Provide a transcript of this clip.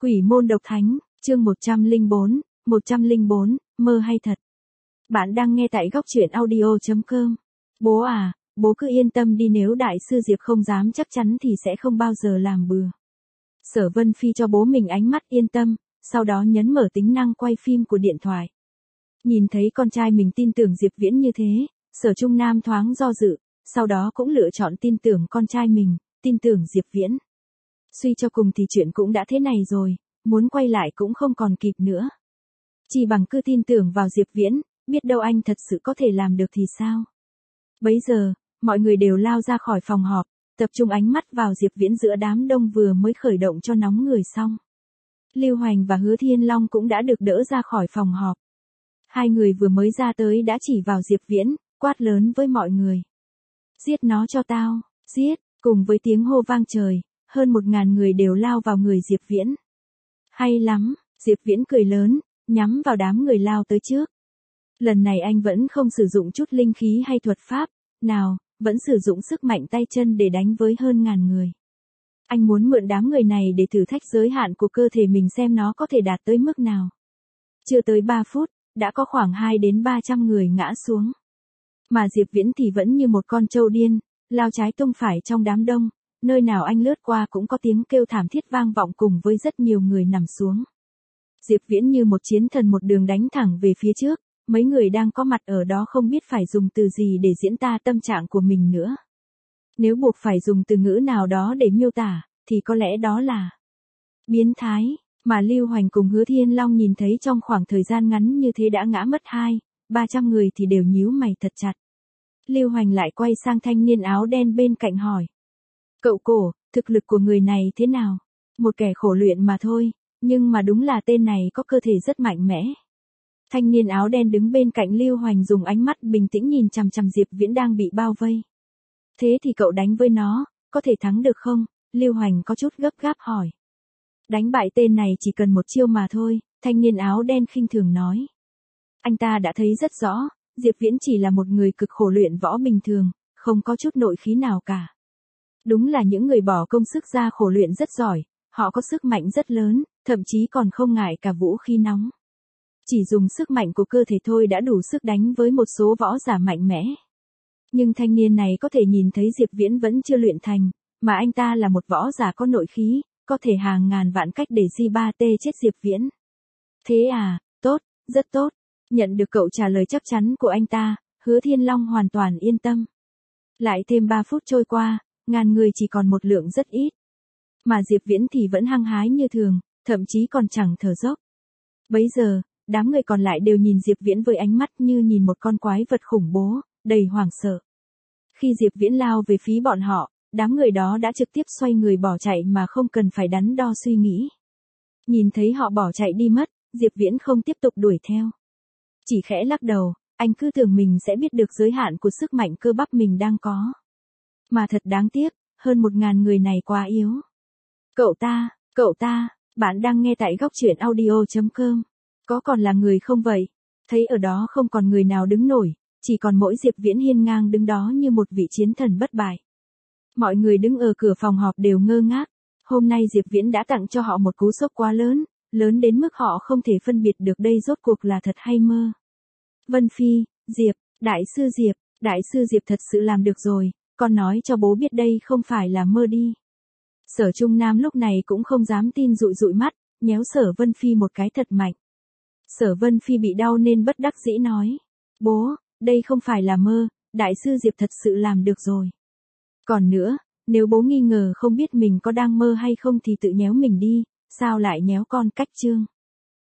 Quỷ môn độc thánh, chương 104, mơ hay thật. Bạn đang nghe tại góc truyện audio.com. Bố à, bố cứ yên tâm đi, nếu đại sư Diệp không dám chắc chắn thì sẽ không bao giờ làm bừa. Sở Vân Phi cho bố mình ánh mắt yên tâm, sau đó nhấn mở tính năng quay phim của điện thoại. Nhìn thấy con trai mình tin tưởng Diệp Viễn như thế, Sở Trung Nam thoáng do dự, sau đó cũng lựa chọn tin tưởng con trai mình, tin tưởng Diệp Viễn. Suy cho cùng thì chuyện cũng đã thế này rồi, muốn quay lại cũng không còn kịp nữa. Chỉ bằng cứ tin tưởng vào Diệp Viễn, biết đâu anh thật sự có thể làm được thì sao. Bấy giờ, mọi người đều lao ra khỏi phòng họp, tập trung ánh mắt vào Diệp Viễn giữa đám đông vừa mới khởi động cho nóng người xong. Lưu Hoành và Hứa Thiên Long cũng đã được đỡ ra khỏi phòng họp. Hai người vừa mới ra tới đã chỉ vào Diệp Viễn, quát lớn với mọi người. Giết nó cho tao, giết, cùng với tiếng hô vang trời, hơn 1000 người đều lao vào người Diệp Viễn. Hay lắm, Diệp Viễn cười lớn, nhắm vào đám người lao tới trước. Lần này anh vẫn không sử dụng chút linh khí hay thuật pháp, nào, vẫn sử dụng sức mạnh tay chân để đánh với hơn 1000 người. Anh muốn mượn đám người này để thử thách giới hạn của cơ thể mình xem nó có thể đạt tới mức nào. Chưa tới 3 phút, đã có khoảng 2 đến 300 người ngã xuống. Mà Diệp Viễn thì vẫn như một con trâu điên, lao trái tung phải trong đám đông, nơi nào anh lướt qua cũng có tiếng kêu thảm thiết vang vọng cùng với rất nhiều người nằm xuống. Diệp Viễn như một chiến thần một đường đánh thẳng về phía trước, mấy người đang có mặt ở đó không biết phải dùng từ gì để diễn tả tâm trạng của mình nữa. Nếu buộc phải dùng từ ngữ nào đó để miêu tả, thì có lẽ đó là biến thái, mà Lưu Hoành cùng Hứa Thiên Long nhìn thấy trong khoảng thời gian ngắn như thế đã ngã mất 200-300 người thì đều nhíu mày thật chặt. Lưu Hoành lại quay sang thanh niên áo đen bên cạnh hỏi. Cậu Cổ, thực lực của người này thế nào? Một kẻ khổ luyện mà thôi, nhưng mà đúng là tên này có cơ thể rất mạnh mẽ. Thanh niên áo đen đứng bên cạnh Lưu Hoành dùng ánh mắt bình tĩnh nhìn chằm chằm Diệp Viễn đang bị bao vây. Thế thì cậu đánh với nó, có thể thắng được không? Lưu Hoành có chút gấp gáp hỏi. Đánh bại tên này chỉ cần một chiêu mà thôi, thanh niên áo đen khinh thường nói. Anh ta đã thấy rất rõ, Diệp Viễn chỉ là một người cực khổ luyện võ bình thường, không có chút nội khí nào cả. Đúng là những người bỏ công sức ra khổ luyện rất giỏi, họ có sức mạnh rất lớn, thậm chí còn không ngại cả vũ khí nóng. Chỉ dùng sức mạnh của cơ thể thôi đã đủ sức đánh với một số võ giả mạnh mẽ. Nhưng thanh niên này có thể nhìn thấy Diệp Viễn vẫn chưa luyện thành, mà anh ta là một võ giả có nội khí, có thể hàng ngàn vạn cách để G3T chết Diệp Viễn. Thế à, tốt, rất tốt. Nhận được cậu trả lời chắc chắn của anh ta, Hứa Thiên Long hoàn toàn yên tâm. Lại thêm 3 phút trôi qua, 1000 người chỉ còn một lượng rất ít. Mà Diệp Viễn thì vẫn hăng hái như thường, thậm chí còn chẳng thở dốc. Bấy giờ, đám người còn lại đều nhìn Diệp Viễn với ánh mắt như nhìn một con quái vật khủng bố, đầy hoảng sợ. Khi Diệp Viễn lao về phía bọn họ, đám người đó đã trực tiếp xoay người bỏ chạy mà không cần phải đắn đo suy nghĩ. Nhìn thấy họ bỏ chạy đi mất, Diệp Viễn không tiếp tục đuổi theo. Chỉ khẽ lắc đầu, anh cứ tưởng mình sẽ biết được giới hạn của sức mạnh cơ bắp mình đang có. Mà thật đáng tiếc, hơn 1000 người này quá yếu. Cậu ta, bạn đang nghe tại góc truyện audio.com. Có còn là người không vậy? Thấy ở đó không còn người nào đứng nổi, chỉ còn mỗi Diệp Viễn hiên ngang đứng đó như một vị chiến thần bất bại. Mọi người đứng ở cửa phòng họp đều ngơ ngác. Hôm nay Diệp Viễn đã tặng cho họ một cú sốc quá lớn, lớn đến mức họ không thể phân biệt được đây rốt cuộc là thật hay mơ. Vân Phi, Đại sư Diệp thật sự làm được rồi, con nói cho bố biết đây không phải là mơ đi. Sở Trung Nam lúc này cũng không dám tin dụi dụi mắt, nhéo Sở Vân Phi một cái thật mạnh. Sở Vân Phi bị đau nên bất đắc dĩ nói. Bố, đây không phải là mơ, đại sư Diệp thật sự làm được rồi. Còn nữa, nếu bố nghi ngờ không biết mình có đang mơ hay không thì tự nhéo mình đi, sao lại nhéo con cách chương.